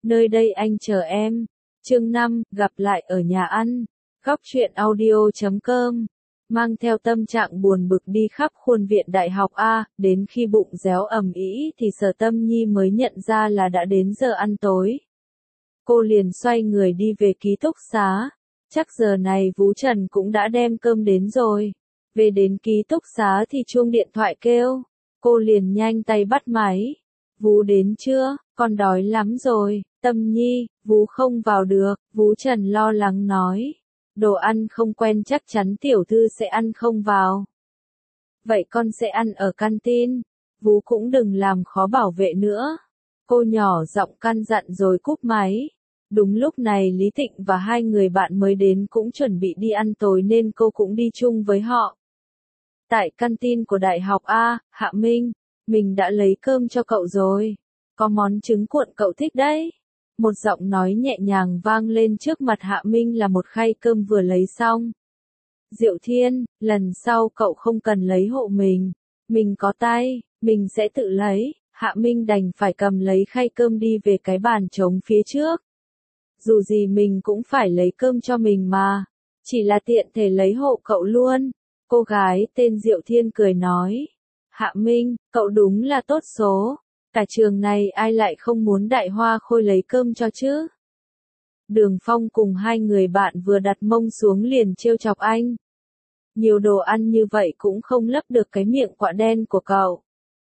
nơi đây anh chờ em. Chương 5, gặp lại ở nhà ăn. Góc truyện audio.com. Mang theo tâm trạng buồn bực đi khắp khuôn viện đại học A, đến khi bụng réo ầm ĩ thì Sở Tâm Nhi mới nhận ra là đã đến giờ ăn tối. Cô liền xoay người đi về ký túc xá. Chắc giờ này Vú Trần cũng đã đem cơm đến rồi. Về đến ký túc xá thì chuông điện thoại kêu. Cô liền nhanh tay bắt máy. Vú đến chưa? Con đói lắm rồi. Tâm Nhi, Vú không vào được. Vú Trần lo lắng nói. Đồ ăn không quen chắc chắn tiểu thư sẽ ăn không vào. Vậy con sẽ ăn ở canteen. Vú cũng đừng làm khó bảo vệ nữa. Cô nhỏ giọng căn dặn rồi cúp máy. Đúng lúc này Lý Thịnh và hai người bạn mới đến cũng chuẩn bị đi ăn tối nên cô cũng đi chung với họ. Tại canteen của Đại học A, Hạ Minh, mình đã lấy cơm cho cậu rồi. Có món trứng cuộn cậu thích đấy. Một giọng nói nhẹ nhàng vang lên trước mặt Hạ Minh là một khay cơm vừa lấy xong. Diệu Thiên, lần sau cậu không cần lấy hộ mình. Mình có tay, mình sẽ tự lấy. Hạ Minh đành phải cầm lấy khay cơm đi về cái bàn trống phía trước. Dù gì mình cũng phải lấy cơm cho mình mà. Chỉ là tiện thể lấy hộ cậu luôn. Cô gái tên Diệu Thiên cười nói. Hạ Minh, cậu đúng là tốt số. Cả trường này ai lại không muốn Đại Hoa Khôi lấy cơm cho chứ? Đường Phong cùng hai người bạn vừa đặt mông xuống liền trêu chọc anh. Nhiều đồ ăn như vậy cũng không lấp được cái miệng quạ đen của cậu.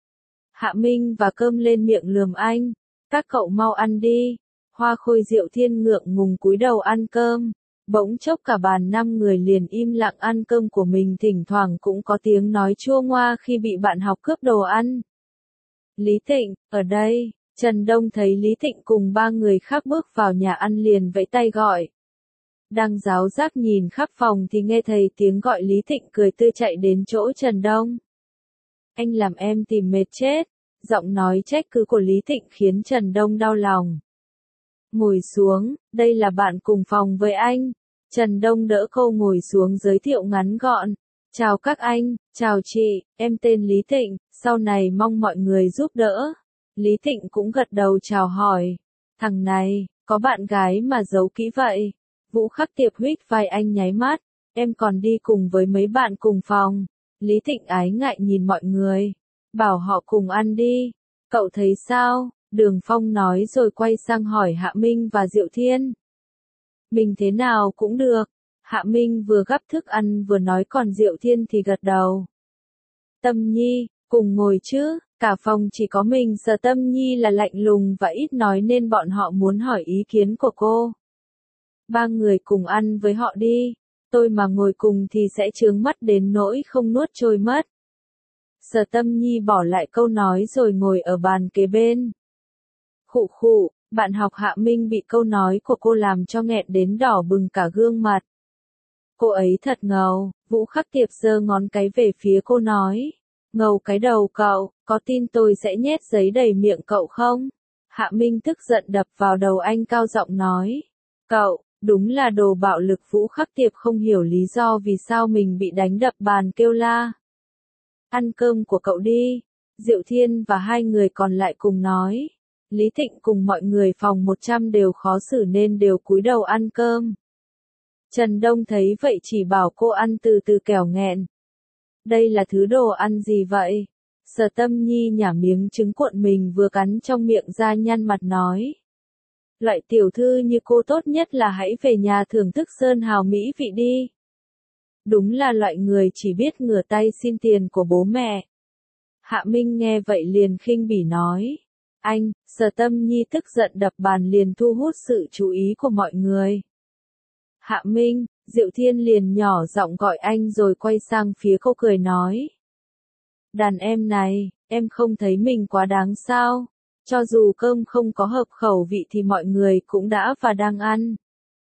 Hạ Minh và cơm lên miệng lườm anh. Các cậu mau ăn đi. Hoa Khôi Diệu Thiên ngượng ngùng cúi đầu ăn cơm. Bỗng chốc cả bàn 5 người liền im lặng ăn cơm của mình, thỉnh thoảng cũng có tiếng nói chua ngoa khi bị bạn học cướp đồ ăn. Lý Thịnh, ở đây. Trần Đông thấy Lý Thịnh cùng 3 người khác bước vào nhà ăn liền vẫy tay gọi. Đang giáo giác nhìn khắp phòng thì nghe thấy tiếng gọi Lý Thịnh cười tươi chạy đến chỗ Trần Đông. Anh làm em tìm mệt chết. Giọng nói trách cứ của Lý Thịnh khiến Trần Đông đau lòng. Ngồi xuống, đây là bạn cùng phòng với anh. Trần Đông đỡ cô ngồi xuống giới thiệu ngắn gọn. Chào các anh, chào chị, em tên Lý Thịnh, sau này mong mọi người giúp đỡ. Lý Thịnh cũng gật đầu chào hỏi. Thằng này, có bạn gái mà giấu kỹ vậy. Vũ Khắc Tiệp huých vai anh nháy mắt. Em còn đi cùng với mấy bạn cùng phòng. Lý Thịnh ái ngại nhìn mọi người. Bảo họ cùng ăn đi. Cậu thấy sao? Đường Phong nói rồi quay sang hỏi Hạ Minh và Diệu Thiên. Mình thế nào cũng được. Hạ Minh vừa gắp thức ăn vừa nói, còn Diệu Thiên thì gật đầu. Tâm Nhi, cùng ngồi chứ, cả phòng chỉ có mình Sở Tâm Nhi là lạnh lùng và ít nói nên bọn họ muốn hỏi ý kiến của cô. 3 người cùng ăn với họ đi, tôi mà ngồi cùng thì sẽ chướng mắt đến nỗi không nuốt trôi mất. Sở Tâm Nhi bỏ lại câu nói rồi ngồi ở bàn kế bên. Khụ khụ, bạn học Hạ Minh bị câu nói của cô làm cho nghẹn đến đỏ bừng cả gương mặt. Cô ấy thật ngầu. Vũ Khắc Tiệp giơ ngón cái về phía cô nói. Ngầu cái đầu cậu, có tin tôi sẽ nhét giấy đầy miệng cậu không? Hạ Minh tức giận đập vào đầu anh cao giọng nói. Cậu, đúng là đồ bạo lực. Vũ Khắc Tiệp không hiểu lý do vì sao mình bị đánh đập bàn kêu la. Ăn cơm của cậu đi. Diệu Thiên và hai người còn lại cùng nói. Lý Thịnh cùng mọi người phòng 100 đều khó xử nên đều cúi đầu ăn cơm. Trần Đông thấy vậy chỉ bảo cô ăn từ từ kẻo nghẹn. Đây là thứ đồ ăn gì vậy? Sở Tâm Nhi nhả miếng trứng cuộn mình vừa cắn trong miệng ra nhăn mặt nói. Loại tiểu thư như cô tốt nhất là hãy về nhà thưởng thức sơn hào mỹ vị đi. Đúng là loại người chỉ biết ngửa tay xin tiền của bố mẹ. Hạ Minh nghe vậy liền khinh bỉ nói. Anh, Sở Tâm Nhi tức giận đập bàn liền thu hút sự chú ý của mọi người. Hạ Minh, Diệu Thiên liền nhỏ giọng gọi anh rồi quay sang phía cô cười nói. Đàn em này, em không thấy mình quá đáng sao? Cho dù cơm không có hợp khẩu vị thì mọi người cũng đã và đang ăn.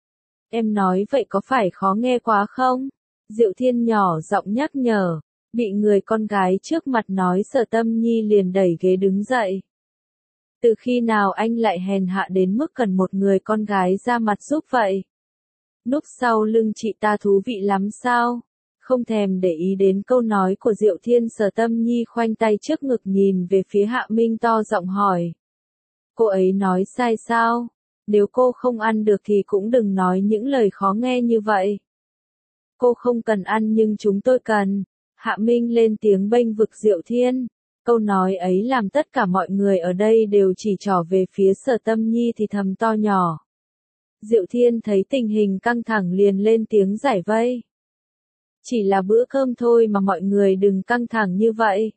Em nói vậy có phải khó nghe quá không? Diệu Thiên nhỏ giọng nhắc nhở. Bị người con gái trước mặt nói, Sở Tâm Nhi liền đẩy ghế đứng dậy. Từ khi nào anh lại hèn hạ đến mức cần một người con gái ra mặt giúp vậy? Núp sau lưng chị ta thú vị lắm sao? Không thèm để ý đến câu nói của Diệu Thiên, Sở Tâm Nhi khoanh tay trước ngực nhìn về phía Hạ Minh to giọng hỏi. Cô ấy nói sai sao? Nếu cô không ăn được thì cũng đừng nói những lời khó nghe như vậy. Cô không cần ăn nhưng chúng tôi cần. Hạ Minh lên tiếng bênh vực Diệu Thiên. Câu nói ấy làm tất cả mọi người ở đây đều chỉ trỏ về phía Sở Tâm Nhi thì thầm to nhỏ. Diệu Thiên thấy tình hình căng thẳng liền lên tiếng giải vây. Chỉ là bữa cơm thôi mà mọi người đừng căng thẳng như vậy.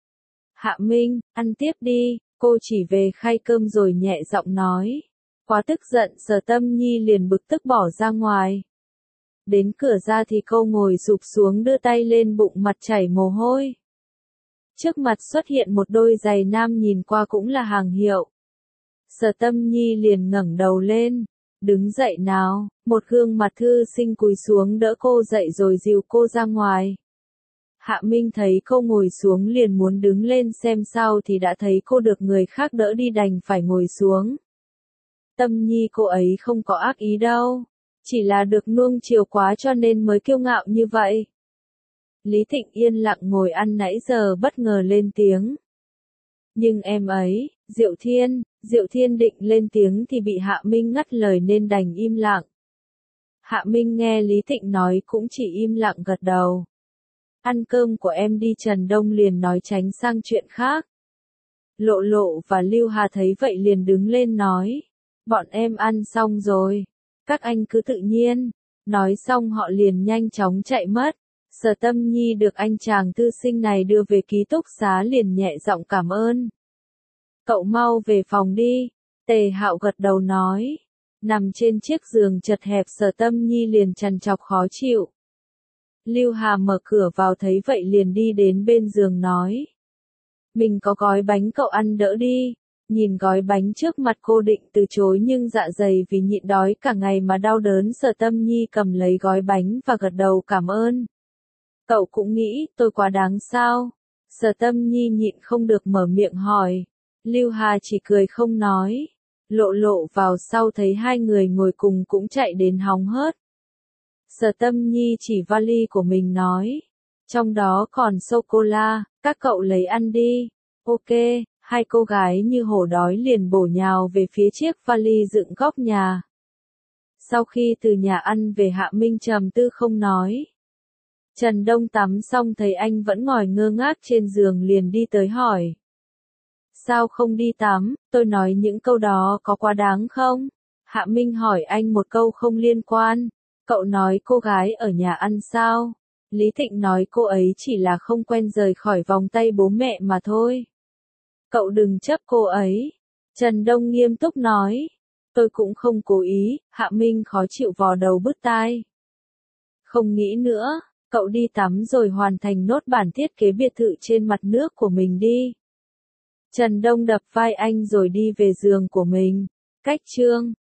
Hạ Minh, ăn tiếp đi, cô chỉ về khay cơm rồi nhẹ giọng nói. Quá tức giận Sở Tâm Nhi liền bực tức bỏ ra ngoài. Đến cửa ra thì cô ngồi sụp xuống đưa tay lên bụng mặt chảy mồ hôi. Trước mặt xuất hiện một đôi giày nam nhìn qua cũng là hàng hiệu. Sở Tâm Nhi liền ngẩng đầu lên. Đứng dậy nào, một gương mặt thư sinh cúi xuống đỡ cô dậy rồi dìu cô ra ngoài. Hạ Minh thấy cô ngồi xuống liền muốn đứng lên xem sao thì đã thấy cô được người khác đỡ đi đành phải ngồi xuống. Tâm Nhi cô ấy không có ác ý đâu, chỉ là được nuông chiều quá cho nên mới kiêu ngạo như vậy. Lý Thịnh yên lặng ngồi ăn nãy giờ bất ngờ lên tiếng. Nhưng em ấy, Diệu Thiên định lên tiếng thì bị Hạ Minh ngắt lời nên đành im lặng. Hạ Minh nghe Lý Thịnh nói cũng chỉ im lặng gật đầu. Ăn cơm của em đi. Trần Đông liền nói tránh sang chuyện khác. Lộ Lộ và Lưu Hà thấy vậy liền đứng lên nói. Bọn em ăn xong rồi. Các anh cứ tự nhiên. Nói xong họ liền nhanh chóng chạy mất. Sở Tâm Nhi được anh chàng thư sinh này đưa về ký túc xá liền nhẹ giọng cảm ơn. Cậu mau về phòng đi. Tề Hạo gật đầu nói. Nằm trên chiếc giường chật hẹp Sở Tâm Nhi liền trằn trọc khó chịu. Lưu Hà mở cửa vào thấy vậy liền đi đến bên giường nói. Mình có gói bánh cậu ăn đỡ đi. Nhìn gói bánh trước mặt cô định từ chối nhưng dạ dày vì nhịn đói cả ngày mà đau đớn Sở Tâm Nhi cầm lấy gói bánh và gật đầu cảm ơn. Cậu cũng nghĩ tôi quá đáng sao? Sở Tâm Nhi nhịn không được mở miệng hỏi. Lưu Hà chỉ cười không nói. Lộ Lộ vào sau thấy hai người ngồi cùng cũng chạy đến hóng hớt. Sở Tâm Nhi chỉ vali của mình nói. Trong đó còn sô-cô-la, các cậu lấy ăn đi. Ok, hai cô gái như hổ đói liền bổ nhào về phía chiếc vali dựng góc nhà. Sau khi từ nhà ăn về Hạ Minh trầm tư không nói. Trần Đông tắm xong thấy anh vẫn ngồi ngơ ngác trên giường liền đi tới hỏi. Sao không đi tắm, tôi nói những câu đó có quá đáng không? Hạ Minh hỏi anh một câu không liên quan. Cậu nói cô gái ở nhà ăn sao? Lý Thịnh nói cô ấy chỉ là không quen rời khỏi vòng tay bố mẹ mà thôi. Cậu đừng chấp cô ấy. Trần Đông nghiêm túc nói. Tôi cũng không cố ý. Hạ Minh khó chịu vò đầu bứt tai. Không nghĩ nữa. Cậu đi tắm rồi hoàn thành nốt bản thiết kế biệt thự trên mặt nước của mình đi. Trần Đông đập vai anh rồi đi về giường của mình. Cách chương